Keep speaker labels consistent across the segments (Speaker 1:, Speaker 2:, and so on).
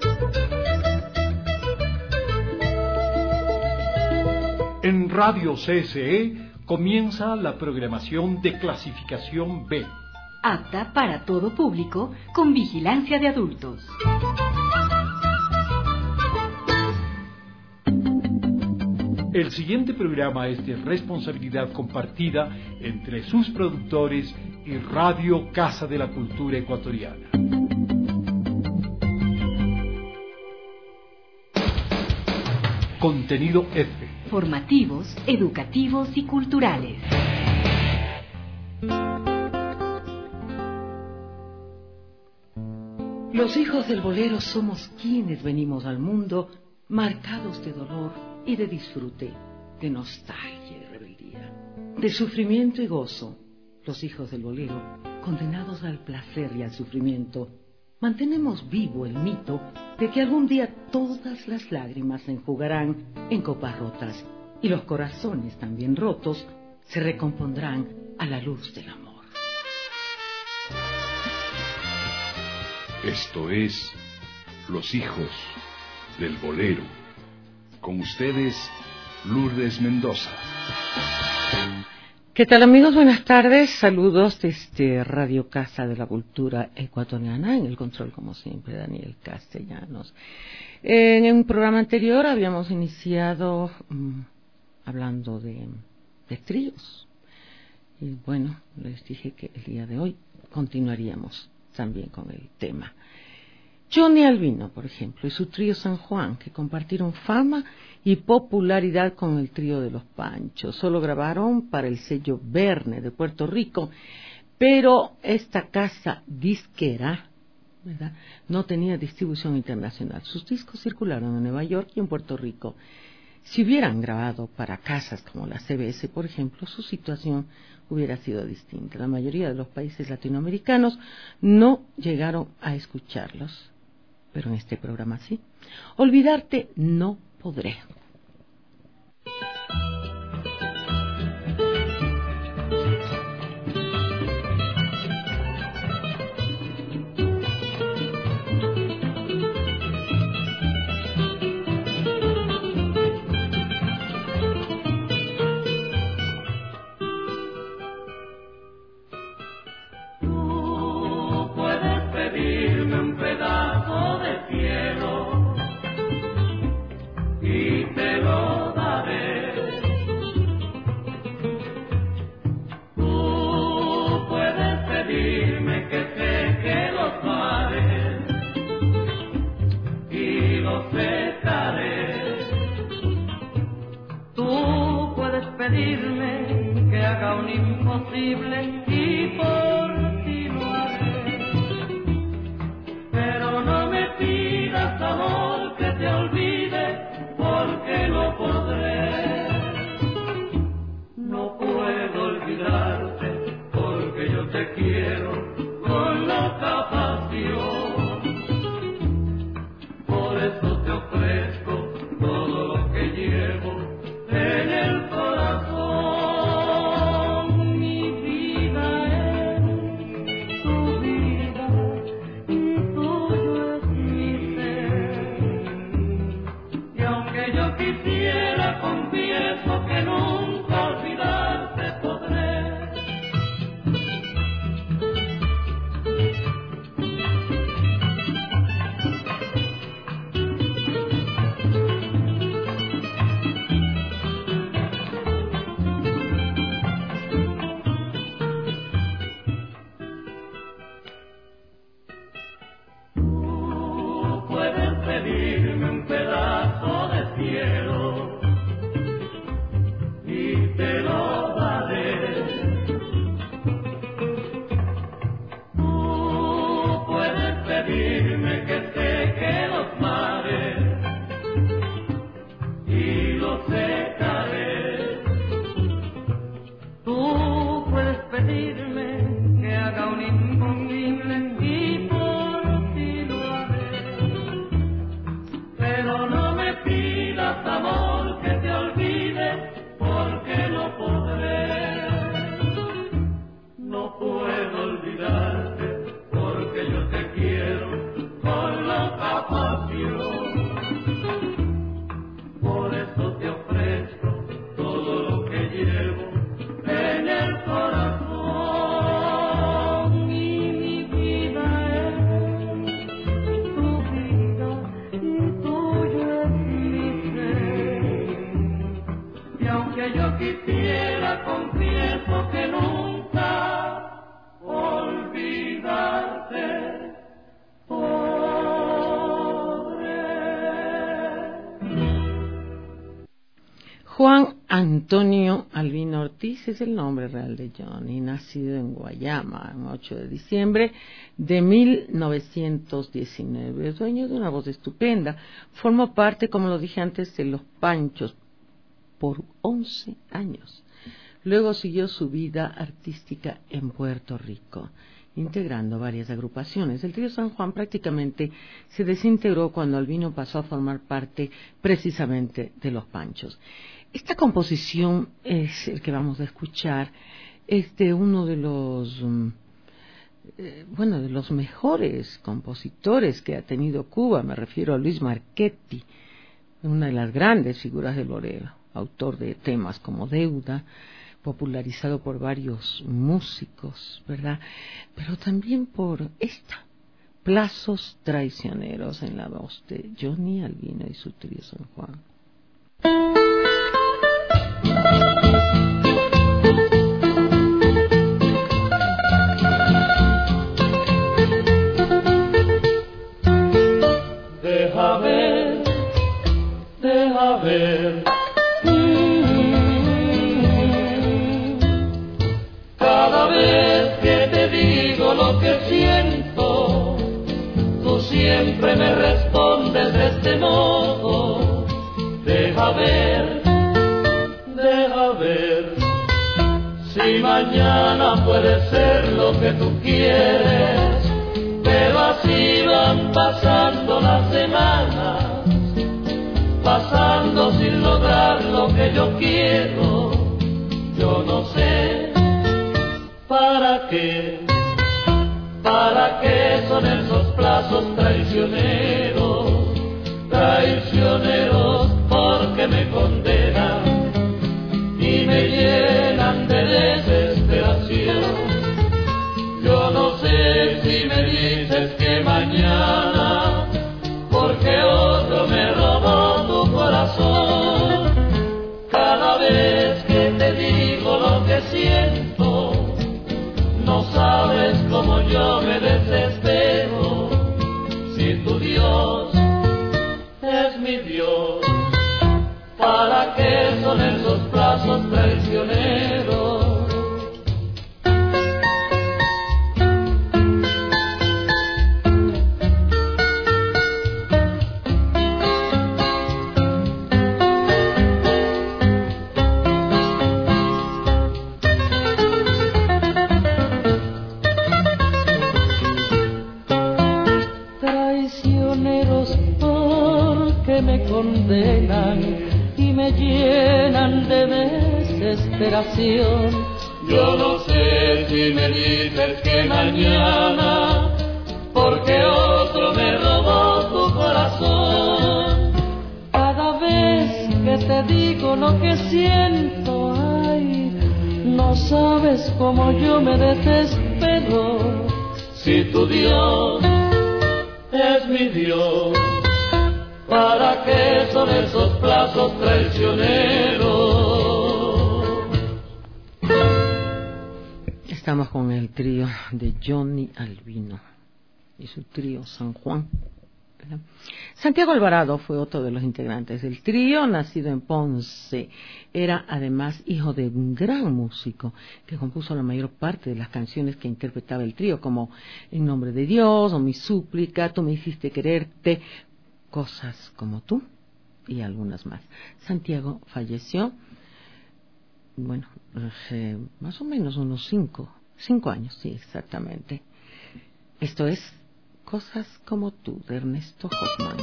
Speaker 1: En Radio CSE comienza la programación de clasificación B.
Speaker 2: Apta para todo público, con vigilancia de adultos.
Speaker 1: El siguiente programa es de responsabilidad compartida entre sus productores y Radio Casa de la Cultura Ecuatoriana. Contenido F.
Speaker 2: Formativos, educativos y culturales.
Speaker 3: Los hijos del bolero somos quienes venimos al mundo marcados de dolor y de disfrute, de nostalgia y rebeldía, de sufrimiento y gozo. Los hijos del bolero, condenados al placer y al sufrimiento, mantenemos vivo el mito de que algún día todas las lágrimas se enjugarán en copas rotas y los corazones también rotos se recompondrán a la luz del amor.
Speaker 4: Esto es Los hijos del bolero. Con ustedes, Lourdes Mendoza.
Speaker 3: ¿Qué tal, amigos? Buenas tardes. Saludos desde Radio Casa de la Cultura Ecuatoriana. En el control, como siempre, Daniel Castellanos. En un programa anterior habíamos iniciado hablando de tríos. Y bueno, les dije que el día de hoy continuaríamos también con el tema. Johnny Albino, por ejemplo, y su trío San Juan, que compartieron fama y popularidad con el trío de Los Panchos. Solo grabaron para el sello Verne de Puerto Rico, pero esta casa disquera, ¿verdad?, no tenía distribución internacional. Sus discos circularon en Nueva York y en Puerto Rico. Si hubieran grabado para casas como la CBS, por ejemplo, su situación hubiera sido distinta. La mayoría de los países latinoamericanos no llegaron a escucharlos, pero en este programa sí. Olvidarte no podré. Antonio Albino Ortiz es el nombre real de Johnny, nacido en Guayama, el 8 de diciembre de 1919. Es dueño de una voz estupenda. Formó parte, como lo dije antes, de Los Panchos por 11 años. Luego siguió su vida artística en Puerto Rico, integrando varias agrupaciones. El trío San Juan prácticamente se desintegró cuando Albino pasó a formar parte precisamente de Los Panchos. Esta composición es el que vamos a escuchar, es de uno de los, de los mejores compositores que ha tenido Cuba, me refiero a Luis Marchetti, una de las grandes figuras del bolero, autor de temas como Deuda, popularizado por varios músicos, ¿verdad? Pero también por esta, Plazos Traicioneros, en la voz de Johnny Albino y su trío San Juan.
Speaker 5: Deja ver, cada vez que te digo lo que siento, tú siempre me respondes de este modo. Deja ver, si mañana puede ser lo que tú quieres, pero así van pasando las semanas, pasando sin lograr lo que yo quiero. Yo no sé para qué son esos plazos traicioneros, traicioneros porque me condenan y me llenan de desesperación. Yo no sé si me dices que mañana, porque otro me robó tu corazón. Cada vez que te digo lo que siento, no sabes cómo yo me desespero. Si tu Dios es mi Dios, ¿para qué son esos plazos traicioneros? Me condenan y me llenan de desesperación. Yo no sé si me dices que mañana, porque otro me robó tu corazón. Cada vez que te digo lo que siento, ay, no sabes cómo yo me desespero. Si tu Dios es mi Dios, ¿para qué son esos plazos traicioneros?
Speaker 3: Estamos con el trío de Johnny Albino y su trío San Juan. Santiago Alvarado fue otro de los integrantes del trío, nacido en Ponce. Era además hijo de un gran músico que compuso la mayor parte de las canciones que interpretaba el trío, como En nombre de Dios o Mi súplica, Tú me hiciste quererte, Cosas como tú y algunas más. Santiago falleció, más o menos unos 5 años, sí, exactamente. Esto es Cosas como tú, de Ernesto Hoffman.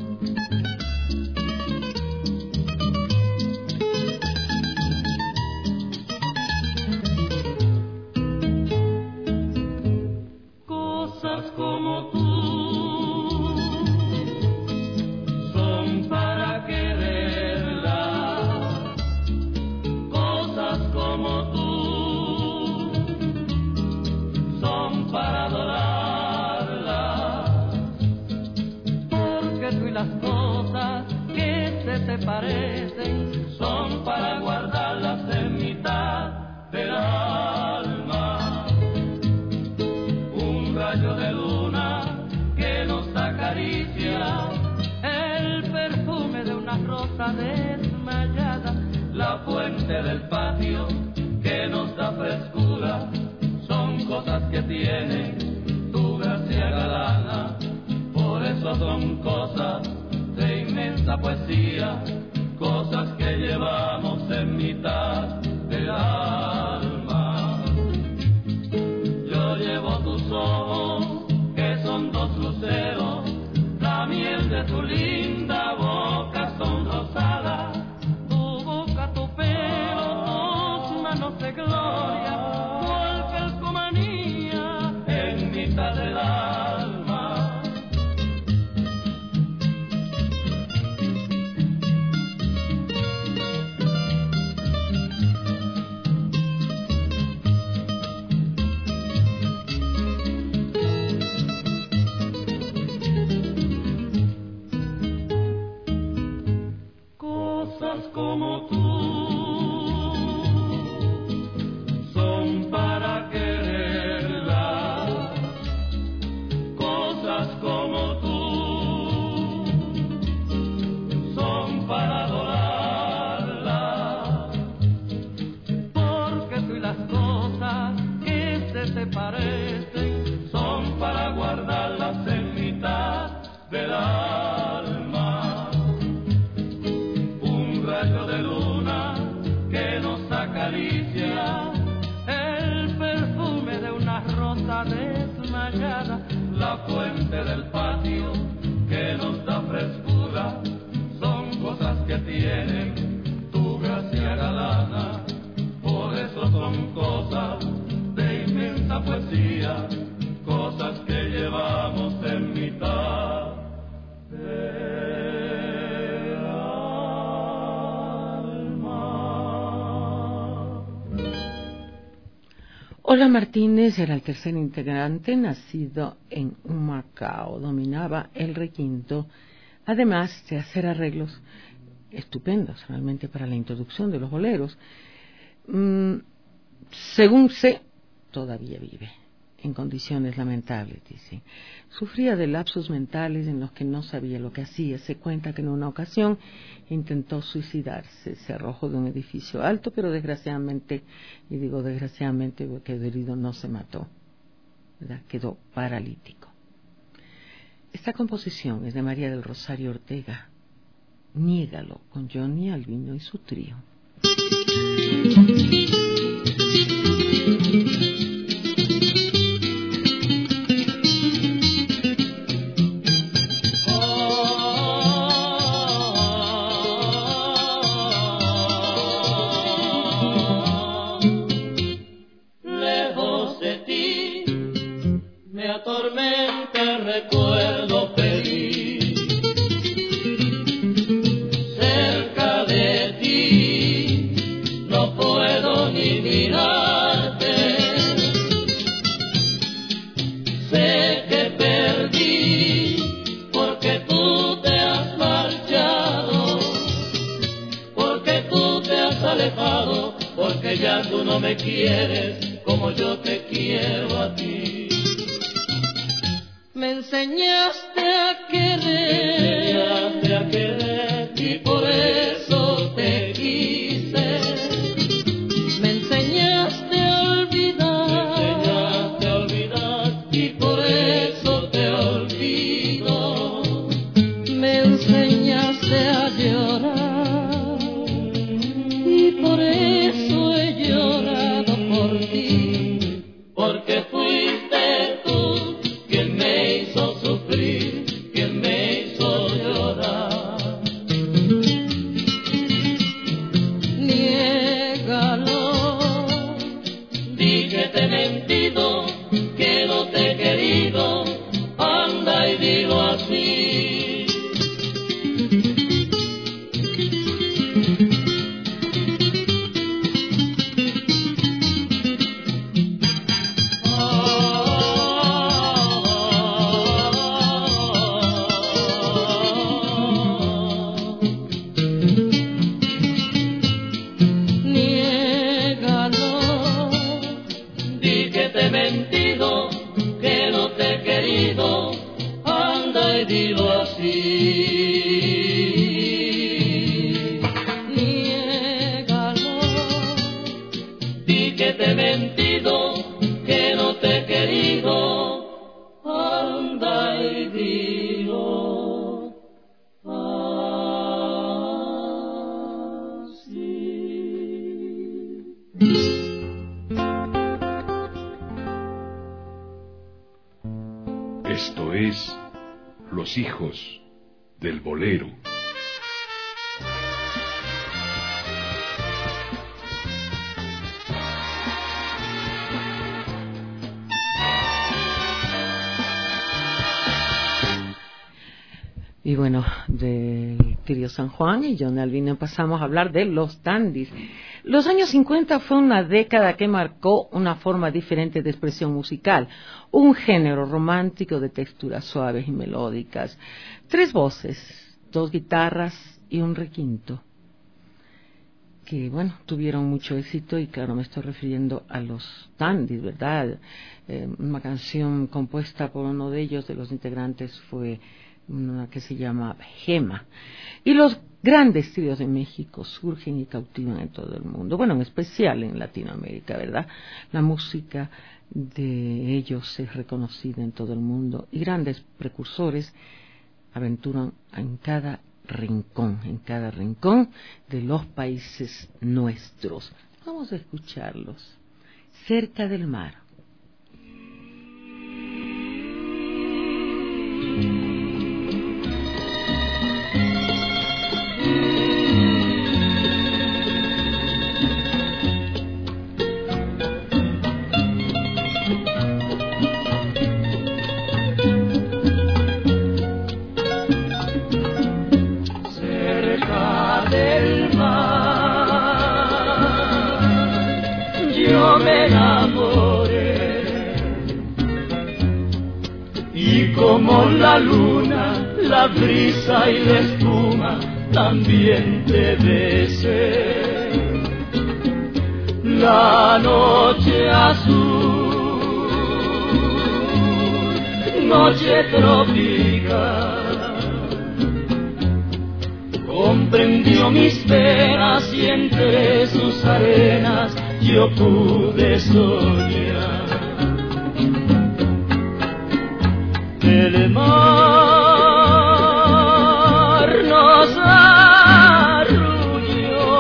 Speaker 5: Cosas como tú parecen, son para guardarlas en mitad del alma. Un rayo de luna que nos acaricia, el perfume de una rosa desmayada, la fuente fuente del patio que nos da frescura, son cosas que tienen tu gracia galana. Por eso son cosas de inmensa poesía, cosas que llevamos en mitad del alma. Yo llevo tus ojos, que son dos luceros, la miel de tu linda boca son rosadas, tu boca, tu pelo, tus manos de gloria, cual calcomanía en mitad del alma. Como tú son para quererla, cosas como tú son para adorarla, porque tú y las cosas que se te parecen son para guardarlas en mitad del alma. De luna que nos acaricia, el perfume de una rosa desmayada, la fuente del patio que nos da frescura, son cosas que tienen tu gracia galana. Por eso son cosas de inmensa poesía, cosas que llevamos en mitad de...
Speaker 3: Ola Martínez era el tercer integrante, nacido en Humacao, dominaba el requinto, además de hacer arreglos estupendos realmente para la introducción de los boleros. Según sé, todavía vive en condiciones lamentables, dice. Sufría de lapsus mentales en los que no sabía lo que hacía. Se cuenta que en una ocasión intentó suicidarse, se arrojó de un edificio alto, pero desgraciadamente, y digo desgraciadamente porque el herido no se mató, ¿verdad? Quedó paralítico. Esta composición es de María del Rosario Ortega, Niégalo, con Johnny Albino y su trío.
Speaker 5: Atormenta el recuerdo feliz, cerca de ti no puedo ni mirarte, sé que perdí porque tú te has marchado, porque tú te has alejado, porque ya tú no me quieres como yo te quiero a ti. Me enseñaste a querer, y por eso te quise. Me enseñaste a olvidar, y por eso te olvido. Me enseñaste a llorar, y por eso he llorado por ti, porque fuiste tú quien me hizo sufrir.
Speaker 4: los hijos del bolero.
Speaker 3: Y bueno, del Trío San Juan y Johnny Albino pasamos a hablar de los dandies. Los años 50 fue una década que marcó una forma diferente de expresión musical, un género romántico de texturas suaves y melódicas, 3 voces, 2 guitarras y un requinto, que bueno, tuvieron mucho éxito y claro, me estoy refiriendo a los dandies, ¿verdad? Una canción compuesta por uno de ellos, de los integrantes, fue una que se llama Gema. Y los grandes tríos de México surgen y cautivan en todo el mundo, bueno, en especial en Latinoamérica, ¿verdad? La música de ellos es reconocida en todo el mundo y grandes precursores aventuran en cada rincón de los países nuestros. Vamos a escucharlos. Cerca del mar.
Speaker 5: Como la luna, la brisa y la espuma también te besé. La noche azul, noche tropical, comprendió mis penas y entre sus arenas yo pude soñar. El mar nos arrulló,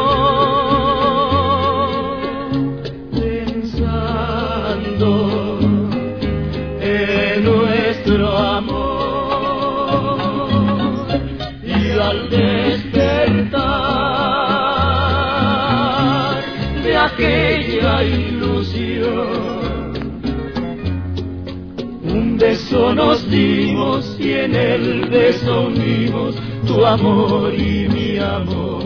Speaker 5: pensando en nuestro amor, y al despertar de aquella ilusión, un beso nos dimos y en el beso unimos tu amor y mi amor.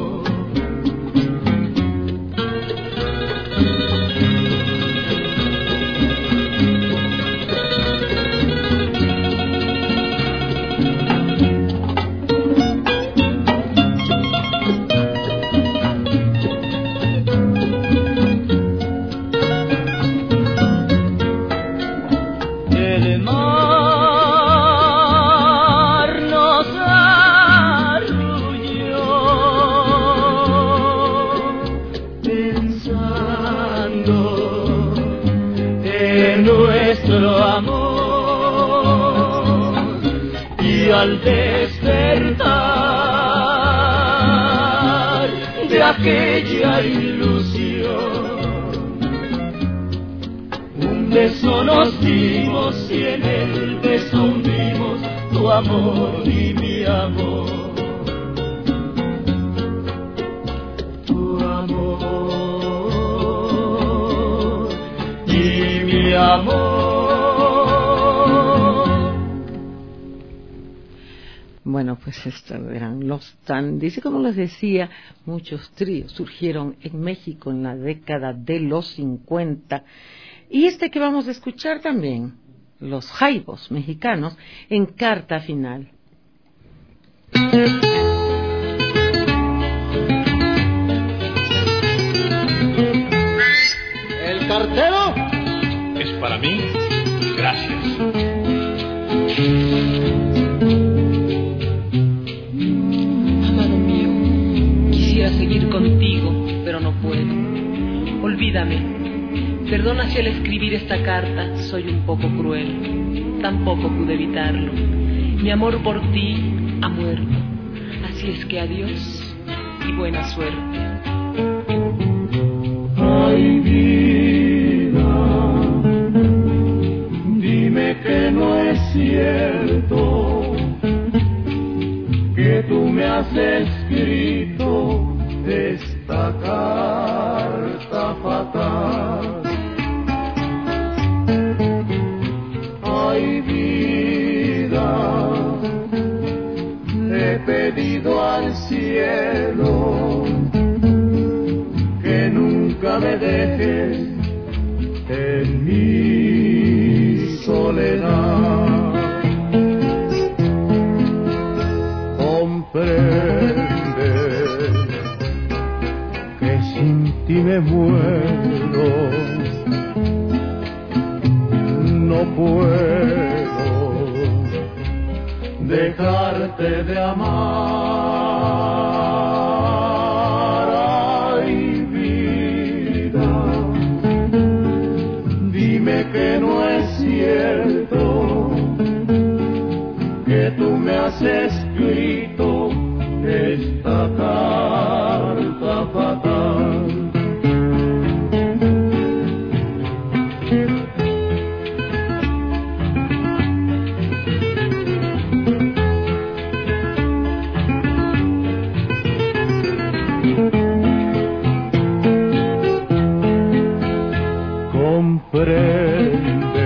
Speaker 5: Al despertar de aquella ilusión, un beso nos dimos y en el beso hundimos tu amor y mi amor. Tu amor y mi amor.
Speaker 3: Bueno, pues estos eran los dandies y como les decía, muchos tríos surgieron en México en la década de los 50 y este que vamos a escuchar también, los jaivos mexicanos en Carta Final.
Speaker 6: ¿El cartero?
Speaker 7: Es para mí, gracias.
Speaker 8: Seguir contigo, pero no puedo. Olvídame. Perdona si al escribir esta carta soy un poco cruel. Tampoco pude evitarlo. Mi amor por ti ha muerto. Así es que adiós y buena suerte.
Speaker 5: Ay, vida, dime que no es cierto que tú me has escrito esta carta fatal. Ay, vida, he pedido al cielo que nunca me dejes en mi soledad. Comprende que sin ti me muero, no puedo dejarte de amar. Ay, vida, dime que no es cierto que tú me has escrito esta carta fatal. Comprende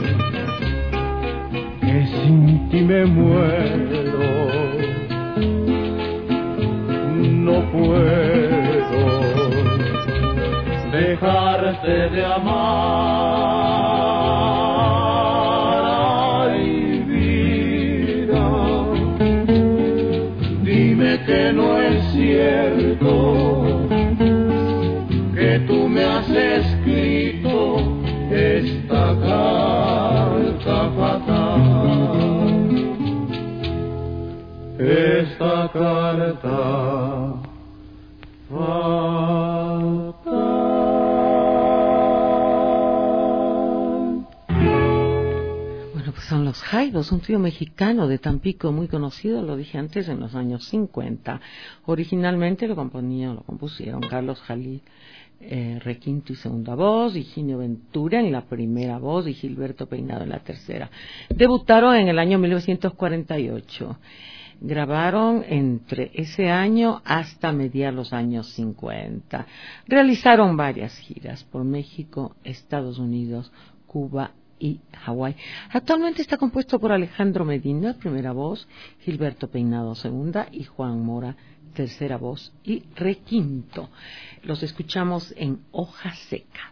Speaker 5: que sin ti me muero, no puedo dejarte de amar. Ay, vida, dime que no es cierto que tú me has escrito esta carta fatal, esta carta fatal.
Speaker 3: Bueno, pues son los Jaivos, un trío mexicano de Tampico muy conocido, lo dije antes, en los años 50. Originalmente lo compusieron Carlos Jalil Requinto y segunda voz, Higinio Ventura en la primera voz y Gilberto Peinado en la tercera. Debutaron en el año 1948. Grabaron entre ese año hasta mediados los años 50. Realizaron varias giras por México, Estados Unidos, Cuba y Hawái. Actualmente está compuesto por Alejandro Medina, primera voz, Gilberto Peinado, segunda, y Juan Mora, tercera voz, y requinto. Los escuchamos en Hoja Seca.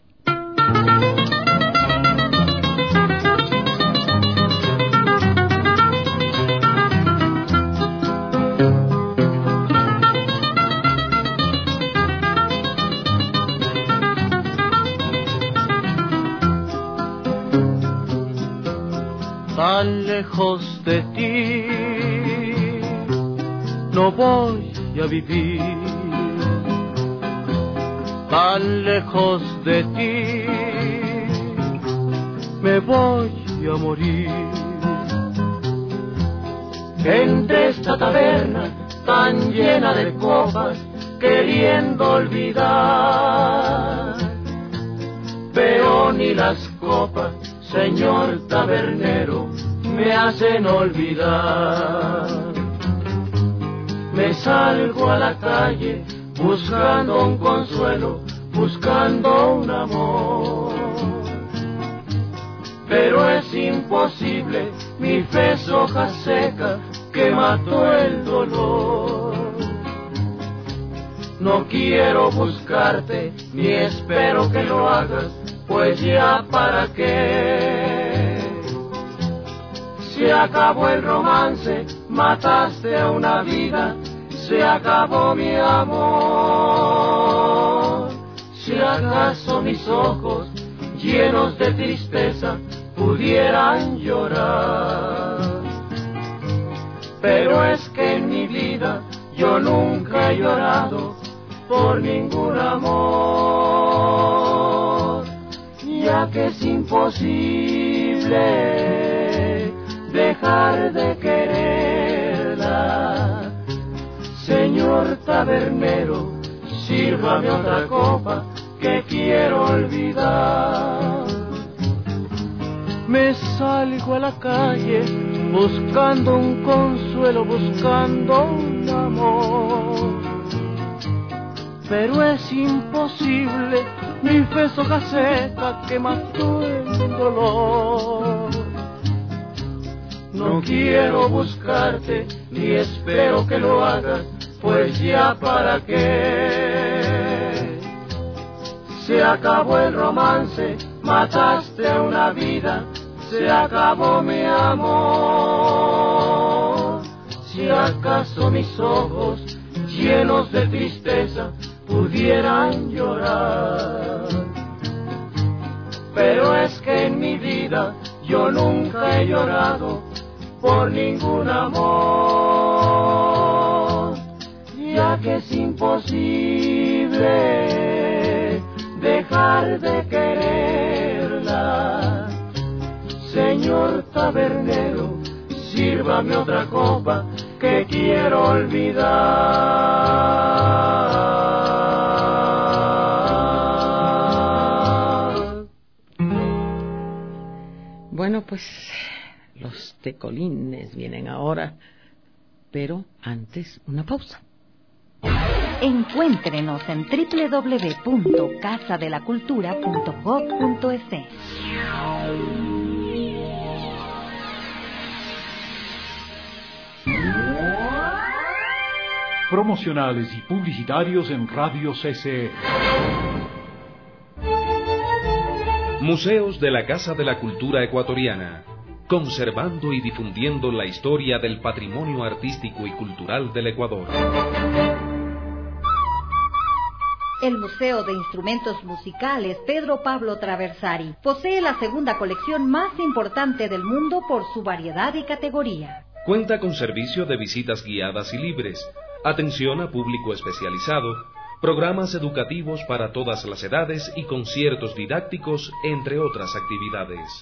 Speaker 5: Tan lejos de ti no voy a vivir, tan lejos de ti me voy a morir. Entre esta taberna tan llena de copas, queriendo olvidar, pero ni las copas, señor tabernero, me hacen olvidar. Me salgo a la calle buscando un consuelo, buscando un amor, pero es imposible, mi fe es hoja seca que mató el dolor. No quiero buscarte, ni espero que lo hagas, pues ya para qué. Se acabó el romance, mataste a una vida, se acabó mi amor. Si acaso mis ojos, llenos de tristeza, pudieran llorar, pero es que en mi vida yo nunca he llorado por ningún amor, ya que es imposible dejar de quererla. Señor tabernero, sírvame otra copa que quiero olvidar. Me salgo a la calle
Speaker 6: buscando un consuelo, buscando un amor. Pero es imposible, mi fe es hoja seca que mató el dolor. No quiero buscarte, ni espero que lo hagas, pues ya para qué. Se acabó el romance, mataste una vida, se acabó mi amor. Si acaso mis ojos, llenos de tristeza, pudieran llorar. Pero es que en mi vida yo nunca he llorado por ningún amor, ya que es imposible dejar de quererla. Señor tabernero, sírvame otra copa que quiero olvidar.
Speaker 3: Bueno, pues los tecolines vienen ahora, pero antes una pausa.
Speaker 2: Encuéntrenos en www.casadelacultura.gov.es.
Speaker 1: Promocionales y publicitarios en Radio CCE.
Speaker 9: Museos de la Casa de la Cultura Ecuatoriana, conservando y difundiendo la historia del patrimonio artístico y cultural del Ecuador.
Speaker 2: El Museo de Instrumentos Musicales Pedro Pablo Traversari posee la segunda colección más importante del mundo por su variedad y categoría.
Speaker 9: Cuenta con servicio de visitas guiadas y libres, atención a público especializado, programas educativos para todas las edades y conciertos didácticos, entre otras actividades.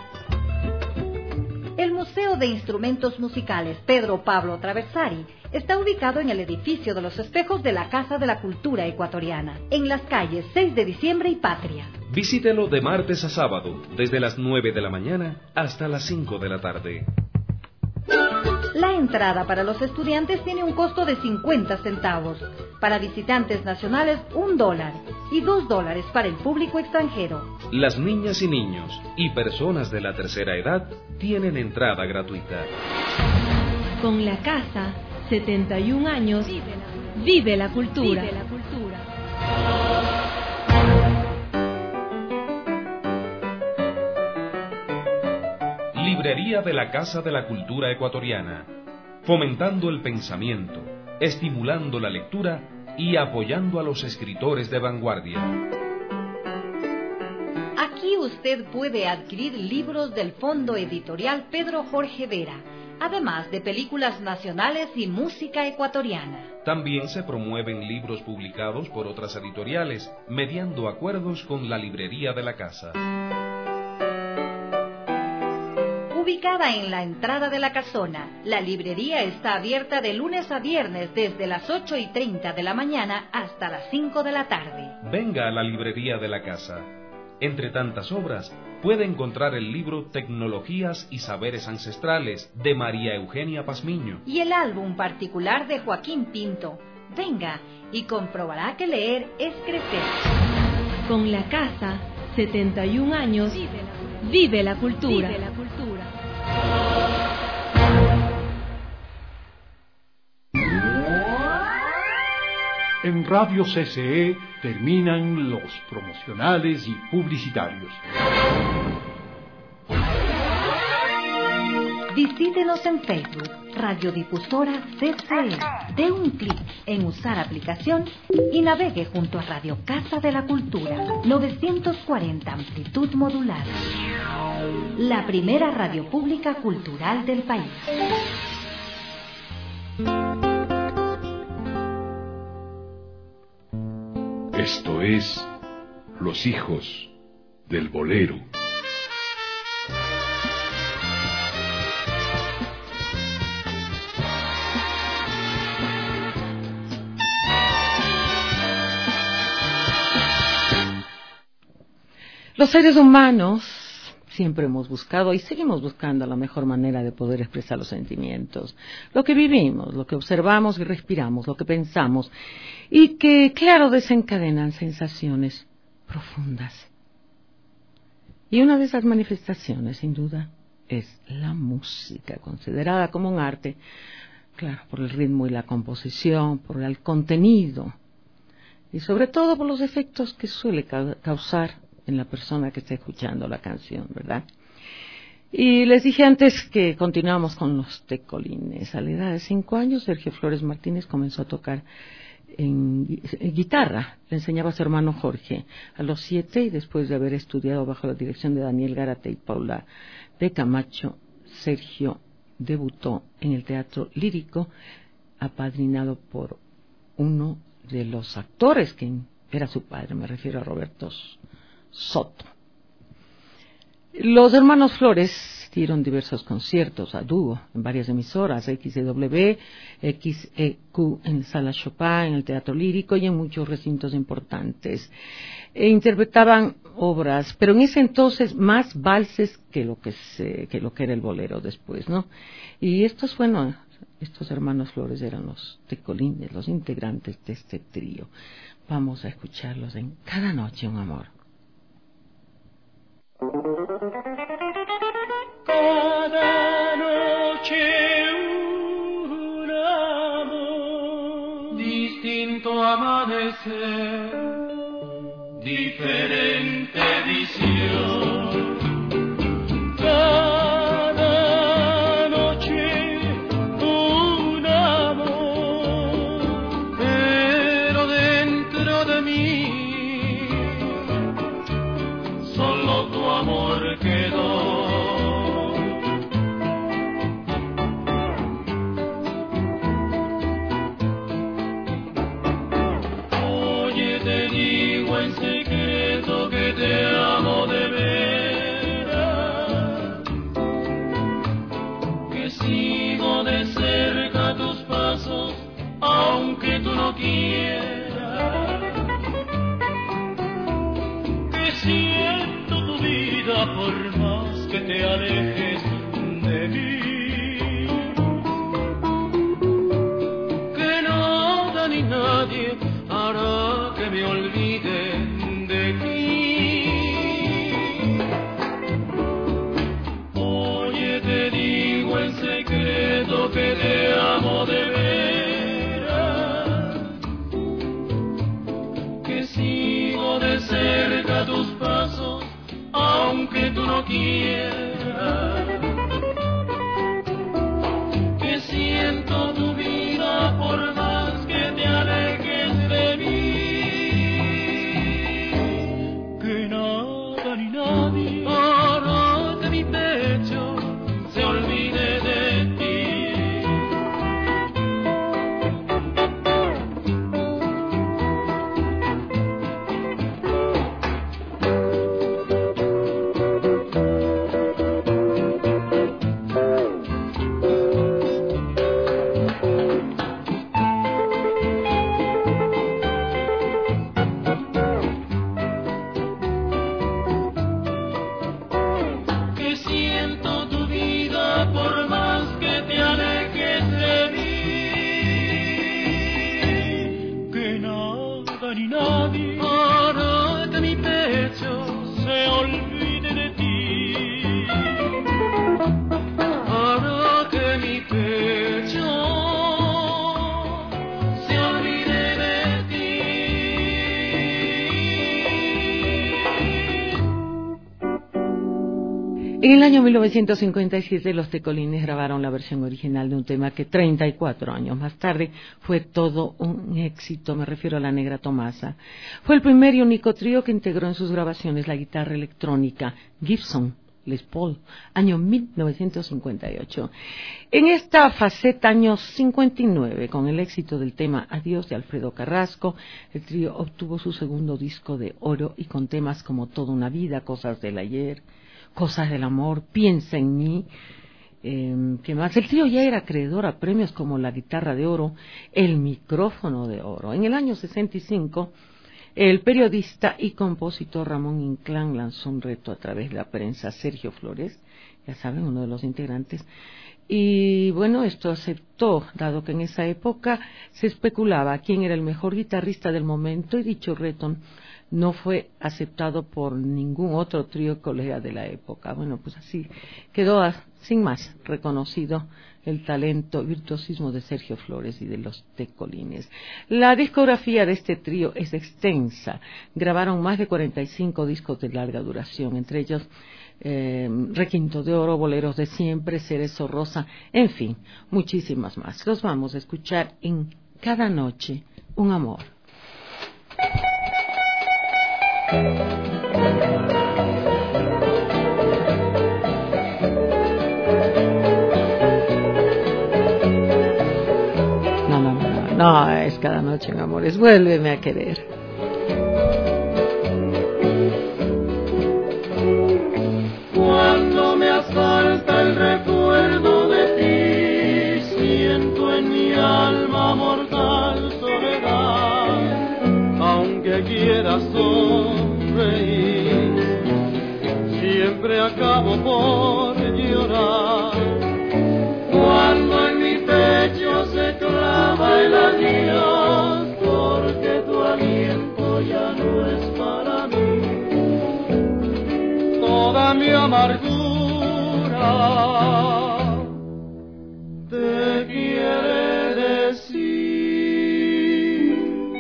Speaker 2: El Museo de Instrumentos Musicales Pedro Pablo Traversari está ubicado en el edificio de los espejos de la Casa de la Cultura Ecuatoriana, en las calles 6 de Diciembre y Patria.
Speaker 9: Visítelo de martes a sábado, desde las 9 de la mañana hasta las 5 de la tarde.
Speaker 2: La entrada para los estudiantes tiene un costo de 50 centavos, para visitantes nacionales $1 y $2 para el público extranjero.
Speaker 9: Las niñas y niños y personas de la tercera edad tienen entrada gratuita.
Speaker 10: Con la casa, 71 años, vive la cultura. Vive la cultura.
Speaker 9: Librería de la Casa de la Cultura Ecuatoriana, fomentando el pensamiento, estimulando la lectura y apoyando a los escritores de vanguardia.
Speaker 2: Aquí usted puede adquirir libros del Fondo Editorial Pedro Jorge Vera, además de películas nacionales y música ecuatoriana.
Speaker 9: También se promueven libros publicados por otras editoriales, mediando acuerdos con la librería de la casa.
Speaker 2: Ubicada en la entrada de la casona, la librería está abierta de lunes a viernes desde las 8:30 de la mañana hasta las 5 de la tarde.
Speaker 9: Venga a la librería de la casa. Entre tantas obras, puede encontrar el libro Tecnologías y Saberes Ancestrales de María Eugenia Pazmiño
Speaker 2: y el álbum particular de Joaquín Pinto. Venga y comprobará que leer es crecer.
Speaker 10: Con la casa, 71 años, vive la cultura. Vive la cultura.
Speaker 1: En Radio CCE terminan los promocionales y publicitarios.
Speaker 2: Visítenos en Facebook, Radiodifusora CCE. Dé un clic en usar aplicación y navegue junto a Radio Casa de la Cultura, 940 amplitud modulada. La primera radio pública cultural del país.
Speaker 4: Esto es Los Hijos del Bolero.
Speaker 3: Los seres humanos siempre hemos buscado y seguimos buscando la mejor manera de poder expresar los sentimientos, lo que vivimos, lo que observamos y respiramos, lo que pensamos, y que, claro, desencadenan sensaciones profundas. Y una de esas manifestaciones, sin duda, es la música, considerada como un arte, claro, por el ritmo y la composición, por el contenido, y sobre todo por los efectos que suele causar en la persona que está escuchando la canción, ¿verdad? Y les dije antes que continuamos con los tecolines. A la edad de 5 años, Sergio Flores Martínez comenzó a tocar en guitarra. Le enseñaba a su hermano Jorge. A los 7, y después de haber estudiado bajo la dirección de Daniel Gárate y Paula de Camacho, Sergio debutó en el teatro lírico, apadrinado por uno de los actores que era su padre, me refiero a Roberto Soto. Los hermanos Flores dieron diversos conciertos a dúo en varias emisoras, XEW, XEQ en Sala Chopin, en el Teatro Lírico y en muchos recintos importantes. Interpretaban obras, pero en ese entonces más valses que lo que era el bolero después, ¿no? Y estos hermanos Flores eran los tecolines, los integrantes de este trío. Vamos a escucharlos en Cada noche un amor.
Speaker 6: Cada noche un amor, distinto amanecer, diferente visión. Cada noche un amor, pero dentro de mí solo tu amor quedó. Oye, te digo en secreto que te amo de veras, que sigo de cerca tus pasos, aunque tú no quieras, que siento tu vida por más que te alejes de mí, que nada ni nadie hará que me olvide de ti. Oye, te digo en secreto que te amo de veras, que sigo de cerca tus pasos, aunque tú no quieras, que siento tu vida por más que te alejes de mí, que nada ni nadie hará que mi pecho se olvide de ti. Que siento tu vida por más que te alejes de mí, que nada ni nadie hará que mi pecho se olvide de ti, hará que mi pecho se olvide de ti.
Speaker 3: En el año 1957 los tecolines grabaron la versión original de un tema que 34 años más tarde fue todo un éxito, me refiero a La Negra Tomasa. Fue el primer y único trío que integró en sus grabaciones la guitarra electrónica Gibson Les Paul, año 1958. En esta faceta, año 59, con el éxito del tema Adiós de Alfredo Carrasco, el trío obtuvo su segundo disco de oro y con temas como Toda una vida, Cosas del ayer, Cosas del amor, Piensa en mí. ¿Qué más? El trío ya era acreedor a premios como la Guitarra de Oro, el Micrófono de Oro. En el año 65 El periodista y compositor Ramón Inclán lanzó un reto a través de la prensa a Sergio Flores, ya saben, uno de los integrantes, y bueno, esto aceptó, dado que en esa época se especulaba quién era el mejor guitarrista del momento, y dicho reto no fue aceptado por ningún otro trío colega de la época. Bueno, pues así quedó sin más reconocido el talento y virtuosismo de Sergio Flores y de los Tecolines. La discografía de este trío es extensa. Grabaron más de 45 discos de larga duración, entre ellos Requinto de Oro, Boleros de Siempre, Cerezo Rosa, en fin, muchísimas más. Los vamos a escuchar en Cada Noche un Amor. No, es Cada Noche un Amor, es Vuélveme a Querer.
Speaker 6: Cuando me asalta el recuerdo de ti, siento en mi alma mortal soledad. Aunque quiera sonreír, siempre acabo por llorar. Cuando en mi pecho se clava el adiós, porque tu aliento ya no es para mí. Toda mi amargura te quiere decir.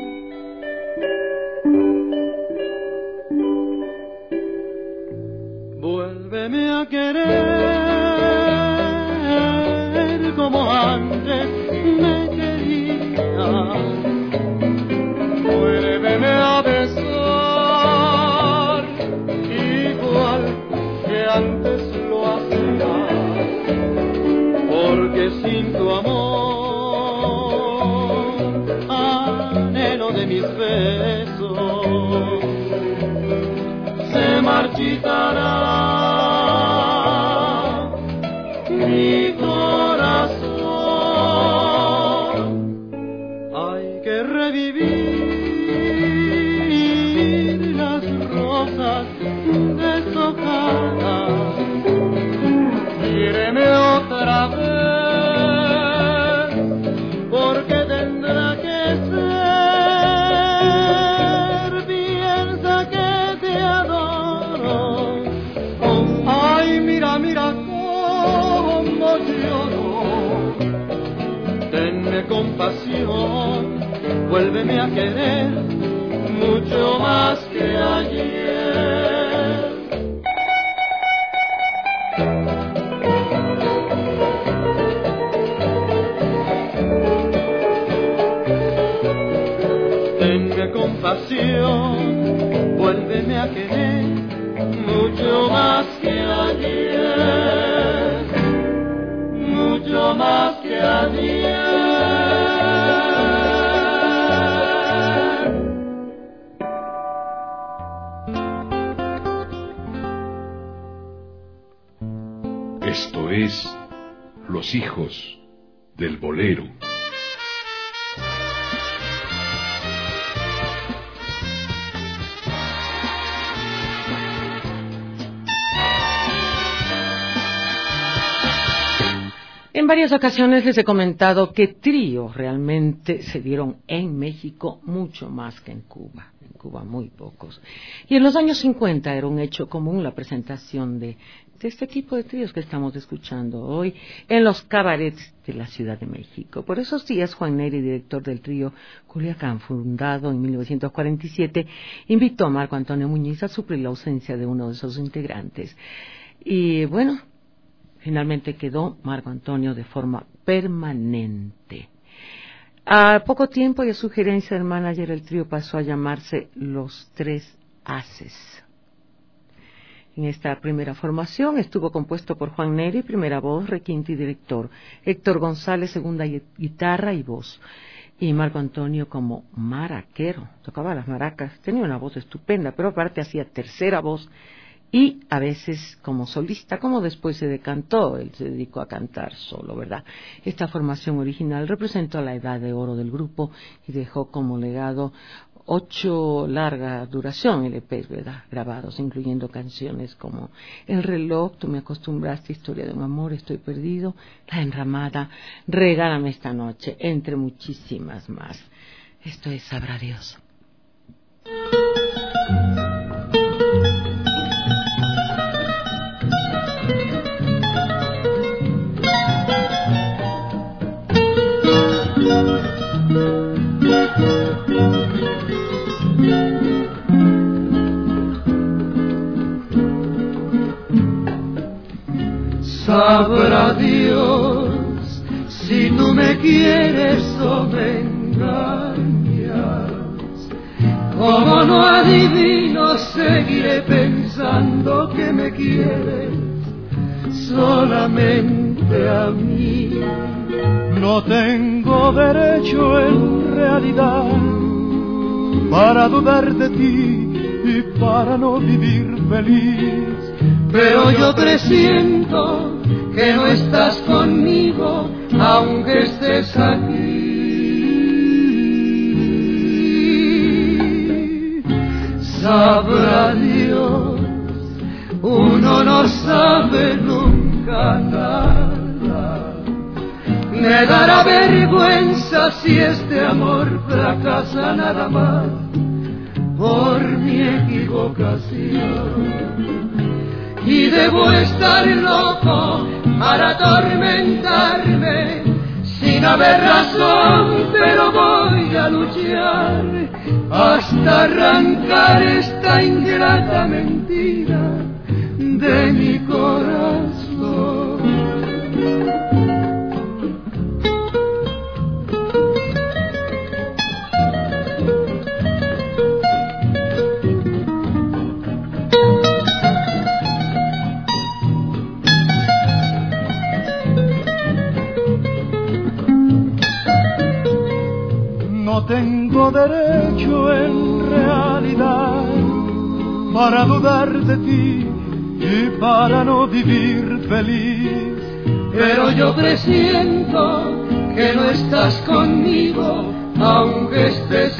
Speaker 6: Vuélveme a querer como antes me querías. Vuélveme a besar igual que antes lo hacía, porque sin tu amor, anhelo de mis besos, se marchitará mi corazón. Hay que revivir las rosas deshojadas. Quíreme otra vez, porque tendrá que ser. Piensa que te adoro. Ay, mira, mira cómo lloro. Tenme compasión, vuélveme a querer mucho más que ayer. Tenme compasión, vuélveme a querer mucho más que ayer, mucho más que ayer.
Speaker 4: Esto es Los Hijos del Bolero.
Speaker 3: En varias ocasiones les he comentado que tríos realmente se dieron en México mucho más que en Cuba. En Cuba muy pocos. Y en los años 50 era un hecho común la presentación de este tipo de tríos que estamos escuchando hoy en los cabarets de la Ciudad de México. Por esos días, Juan Neri, director del trío Culiacán, fundado en 1947, invitó a Marco Antonio Muñiz a suplir la ausencia de uno de sus integrantes. Y bueno, finalmente quedó Marco Antonio de forma permanente. A poco tiempo y a sugerencia del manager, el trío pasó a llamarse Los Tres Haces. En esta primera formación estuvo compuesto por Juan Neri, primera voz, requinto y director, Héctor González, segunda guitarra y voz, y Marco Antonio como maraquero, tocaba las maracas, tenía una voz estupenda, pero aparte hacía tercera voz, y a veces como solista, como después se decantó, él se dedicó a cantar solo, ¿verdad? Esta formación original representó la edad de oro del grupo y dejó como legado 8 larga duración LPs, ¿verdad? Grabados, incluyendo canciones como El reloj, Tú me acostumbraste, Historia de un amor, Estoy perdido, La enramada, Regálame esta noche, entre muchísimas más. Esto es Sabrá Dios.
Speaker 6: Sabrá Dios si tú me quieres o me engañas. Como no adivino, seguiré pensando que me quieres solamente a mí.
Speaker 11: No tengo derecho en realidad para dudar de ti y para no vivir feliz,
Speaker 6: pero yo presiento que no estás conmigo aunque estés aquí. Sabrá Dios, uno no sabe nunca nada. Me dará vergüenza si este amor fracasa nada más por mi equivocación. Y debo estar loco para atormentarme sin haber razón, pero voy a luchar hasta arrancar esta ingrata mentira de mi corazón.
Speaker 11: No tengo derecho en realidad para dudar de ti y para no vivir feliz,
Speaker 6: pero yo presiento que no estás conmigo aunque estés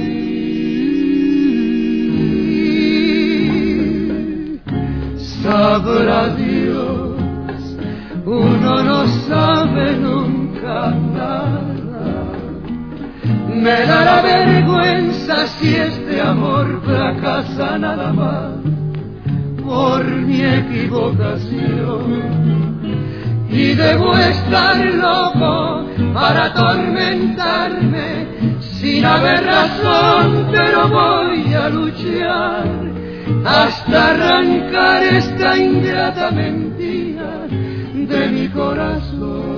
Speaker 6: aquí. Sabrá Dios, uno no sabe nunca nada. Me dará vergüenza si este amor fracasa nada más por mi equivocación. Y debo estar loco para atormentarme sin haber razón, pero voy a luchar hasta arrancar esta ingrata mentira de mi corazón.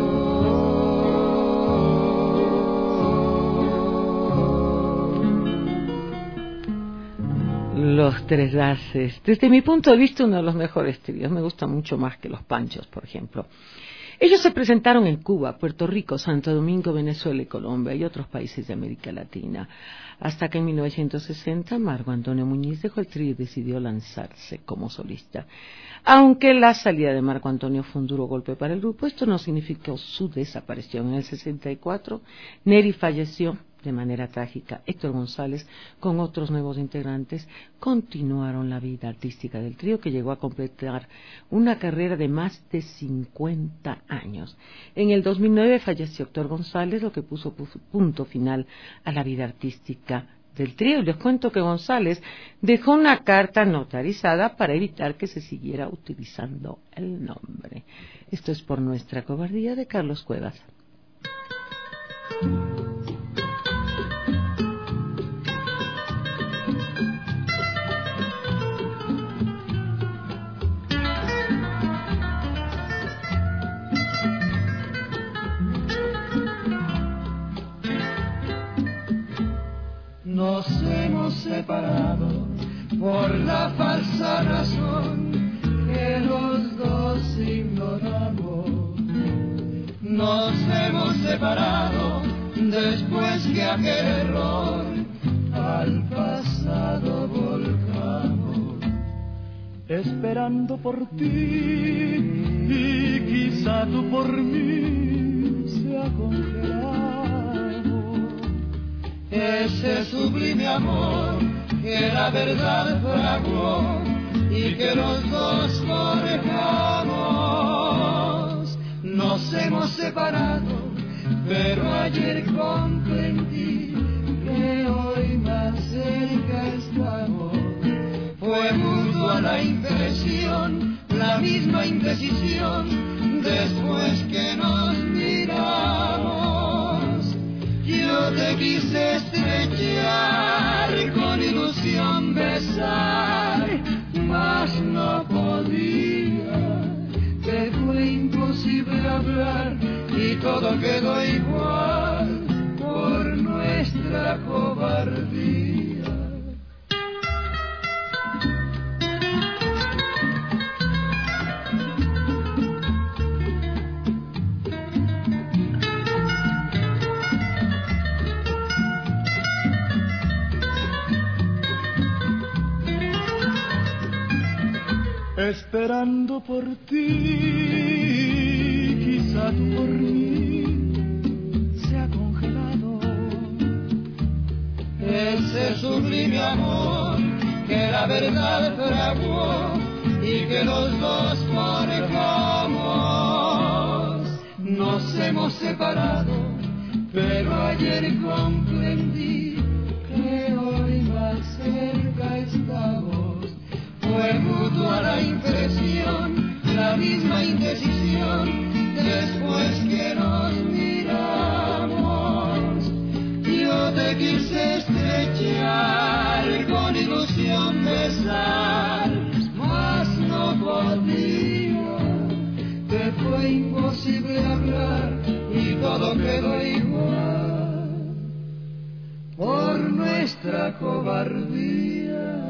Speaker 3: Los Tres Haces, desde mi punto de vista, uno de los mejores tríos. Me gusta mucho más que Los Panchos, por ejemplo. Ellos se presentaron en Cuba, Puerto Rico, Santo Domingo, Venezuela y Colombia y otros países de América Latina, hasta que en 1960 Marco Antonio Muñiz dejó el trío y decidió lanzarse como solista. Aunque la salida de Marco Antonio fue un duro golpe para el grupo, esto no significó su desaparición. En el 64, Neri falleció de manera trágica. Héctor González, con otros nuevos integrantes, continuaron la vida artística del trío, que llegó a completar una carrera de más de 50 años. En el 2009 falleció Héctor González, lo que puso punto final a la vida artística del trío. Les cuento que González dejó una carta notarizada para evitar que se siguiera utilizando el nombre. Esto es Por nuestra cobardía, de Carlos Cuevas.
Speaker 6: Nos hemos separado por la falsa razón que los dos ignoramos. Nos hemos separado después que aquel error al pasado volcamos.
Speaker 11: esperando por ti, y quizá tú por mí se ha congelado.
Speaker 6: ese sublime amor que la verdad fraguó y que los dos forjamos. Nos hemos separado, pero ayer comprendí que hoy más cerca estamos. Fue mutua la impresión, la misma indecisión, después que nos miramos. Yo te quise estrechar, con ilusión besar, mas no podía. Te fue imposible hablar y todo quedó igual por nuestra cobardía.
Speaker 11: Esperando por ti, quizá tú por mí se ha congelado
Speaker 6: ese sublime amor que la verdad fraguó y que los dos forjamos. Nos hemos separado, pero ayer comprendí que hoy más cerca estamos. Fue mutua la impresión, la misma indecisión, después que nos miramos. Yo te quise estrechar, con ilusión besar, mas no podía. Te fue imposible hablar y todo quedó igual por nuestra cobardía.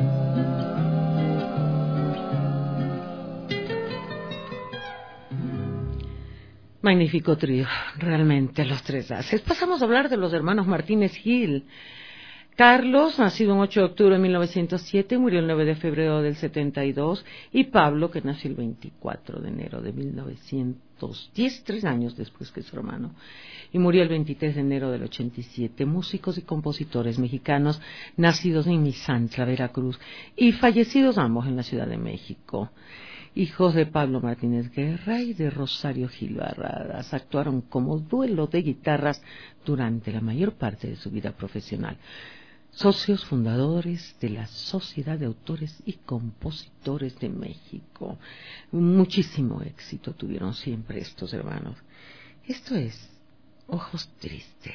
Speaker 3: Magnífico trío, realmente, los tres haces. Pasamos a hablar de los hermanos Martínez Gil. Carlos, nacido el 8 de octubre de 1907, murió el 9 de febrero del 72, y Pablo, que nació el 24 de enero de 1910, 3 años después que su hermano, y murió el 23 de enero del 87, músicos y compositores mexicanos, nacidos en Misantla, Veracruz, y fallecidos ambos en la Ciudad de México. Hijos de Pablo Martínez Guerra y de Rosario Gil Barradas, actuaron como duelo de guitarras durante la mayor parte de su vida profesional. Socios fundadores de la Sociedad de Autores y Compositores de México. Muchísimo éxito tuvieron siempre estos hermanos. Esto es Ojos Tristes.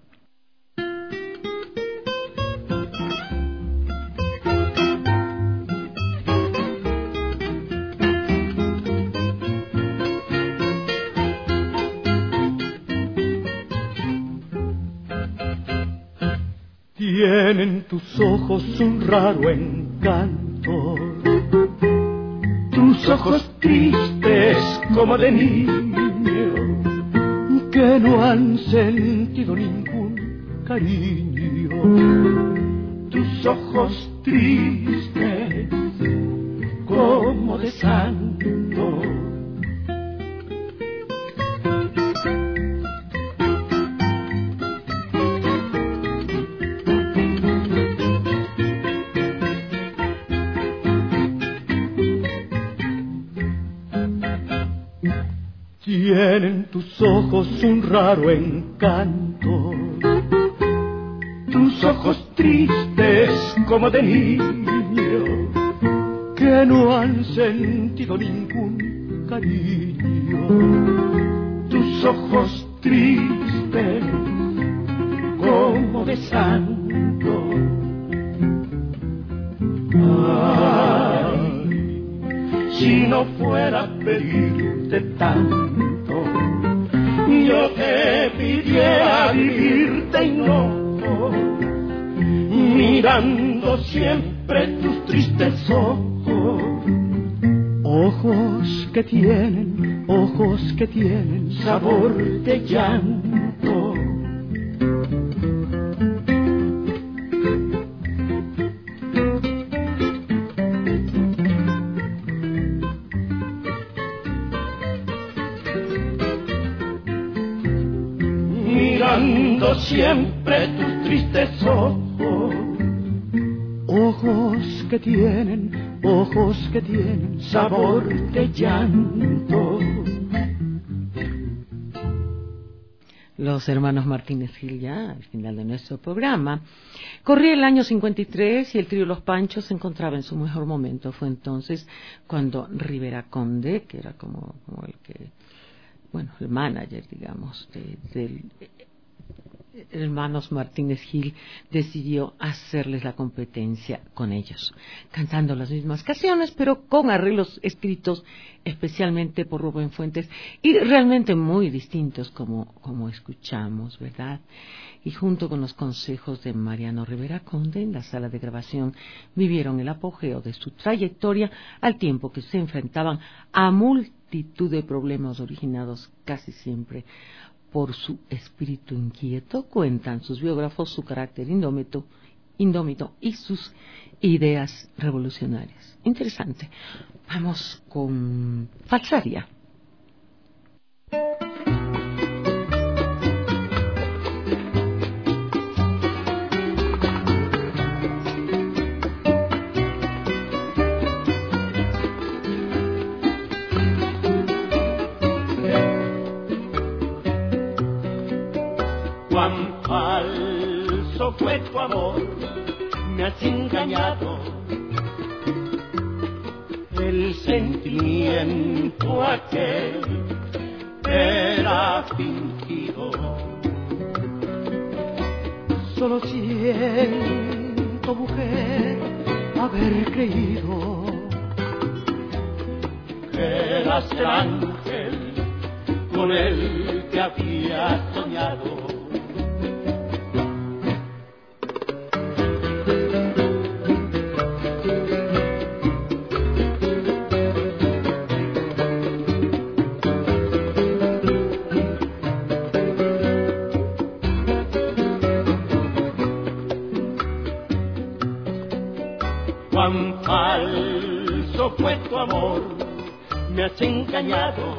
Speaker 11: Tienen tus ojos un raro encanto, tus ojos tristes como de niño, que no han sentido ningún cariño. Tus ojos tristes como de santo. Tienen tus ojos un raro encanto, tus ojos tristes como de niño, que no han sentido ningún cariño. Tus ojos tristes como de santo. Ay, si no fuera a pedirte tanto, yo te pidiera vivirte y no, mirando siempre tus tristes ojos. Ojos que tienen sabor de llanto.
Speaker 6: siempre tus tristes ojos. Ojos que tienen sabor de llanto.
Speaker 3: Los hermanos Martínez Gil, ya al final de nuestro programa. Corría el año 53 y el trío Los Panchos se encontraba en su mejor momento. Fue entonces cuando Rivera Conde, que era como el que, bueno, el manager, digamos, del hermanos Martínez Gil, decidió hacerles la competencia con ellos, cantando las mismas canciones, pero con arreglos escritos especialmente por Rubén Fuentes y realmente muy distintos como escuchamos, ¿verdad? Y junto con los consejos de Mariano Rivera Conde, en la sala de grabación vivieron el apogeo de su trayectoria al tiempo que se enfrentaban a multitud de problemas originados casi siempre por su espíritu inquieto. Cuentan sus biógrafos su carácter indómito y sus ideas revolucionarias. Interesante. Vamos con Falsaria.
Speaker 6: Cuán falso fue tu amor, me has engañado. El sentimiento aquel era fingido. Solo siento, mujer, haber creído que eras el ángel con el que había soñado. Cuán falso fue tu amor, me has engañado.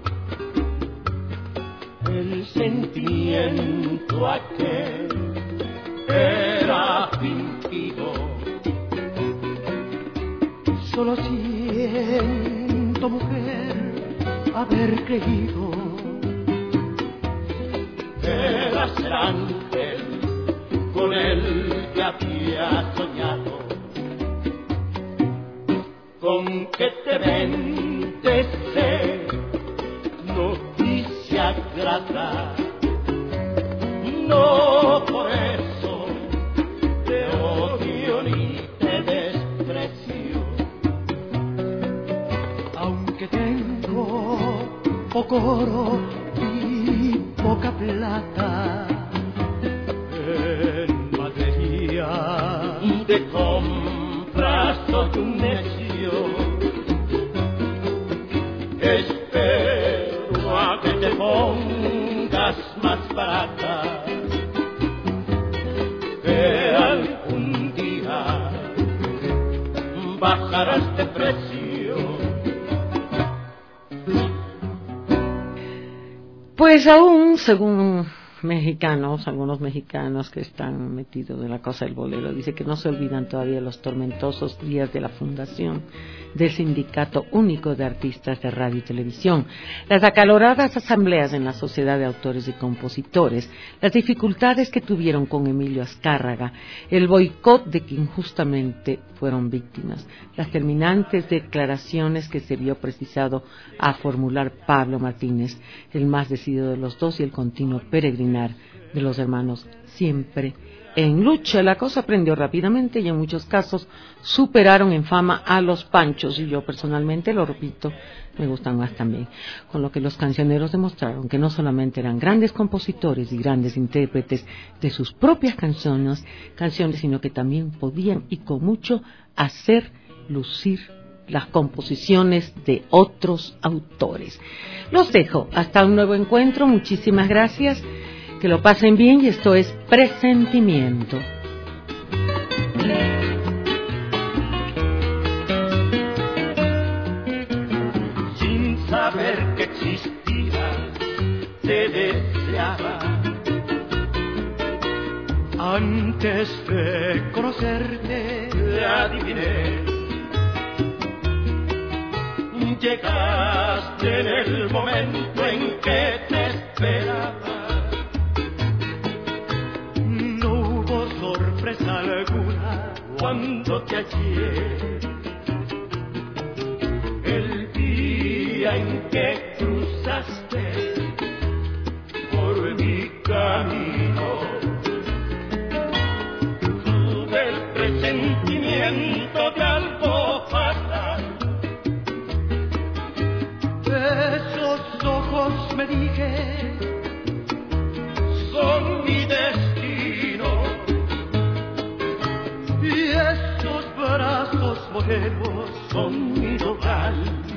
Speaker 6: El sentimiento aquel era fingido. Solo siento, mujer, haber creído que eras el ángel con el que había soñado. Con que te ventes noticia grata, no por eso te odio ni te desprecio. Aunque tengo poco oro y poca plata, en materia de compras soy un necio. Espero a que te pongas más barata, que algún día bajarás de precio.
Speaker 3: Pues aún, según algunos mexicanos que están metidos en la cosa del bolero, dice que no se olvidan todavía los tormentosos días de la fundación del Sindicato Único de Artistas de Radio y Televisión, las acaloradas asambleas en la Sociedad de Autores y Compositores, las dificultades que tuvieron con Emilio Azcárraga, el boicot de que injustamente fueron víctimas, las terminantes declaraciones que se vio precisado a formular Pablo Martínez, el más decidido de los dos, y el continuo peregrinar de los hermanos siempre en lucha. La cosa aprendió rápidamente y en muchos casos superaron en fama a los Panchos, y yo personalmente, lo repito, me gustan más también, con lo que los cancioneros demostraron que no solamente eran grandes compositores y grandes intérpretes de sus propias canciones, sino que también podían, y con mucho, hacer lucir las composiciones de otros autores. Los dejo hasta un nuevo encuentro. Muchísimas gracias, que lo pasen bien, y esto es Presentimiento.
Speaker 6: Sin saber que existías, te deseaba. Antes de conocerte, te adiviné. Llegaste en el momento en que te esperaba. No hubo sorpresa alguna cuando te hallé. El día en que cruzaste por mi camino, tuve el presentimiento de algo fatal. Esos ojos, me dije, son mi destino. Y esos brazos morenos son mi hogar.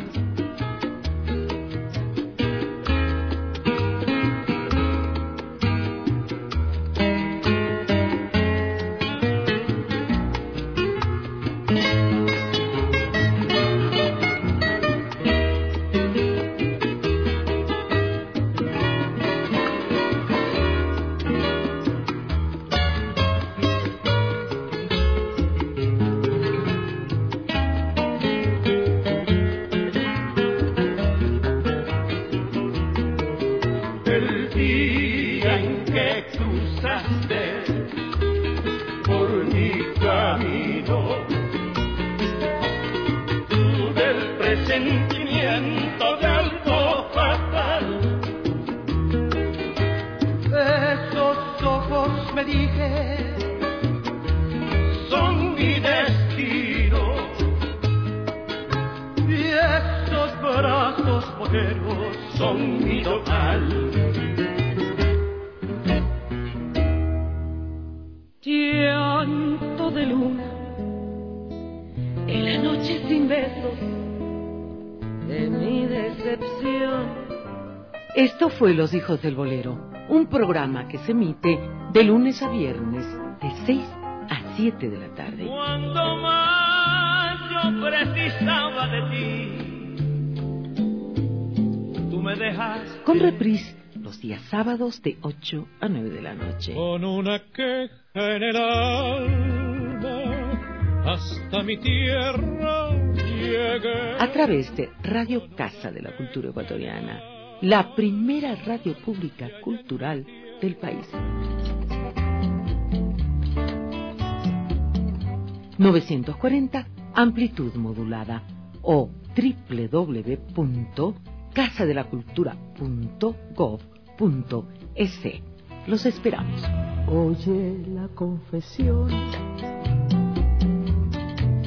Speaker 6: Llanto de luna en la noche sin besos de mi decepción.
Speaker 3: Esto fue Los Hijos del Bolero, un programa que se emite de lunes a viernes de 6 a 7 de la tarde.
Speaker 6: Cuando más yo precisaba de ti, tú me dejaste.
Speaker 3: Con reprise los días sábados de 8 a 9 de la noche.
Speaker 11: Con una queja en el alma, hasta mi tierra llegué.
Speaker 3: A través de Radio Casa de la Cultura Ecuatoriana, la primera radio pública cultural del país. 940 amplitud modulada o www.casadelacultura.gov.es. Los esperamos.
Speaker 12: Oye la confesión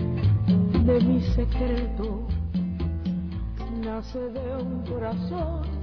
Speaker 12: de mi secreto, nace de un corazón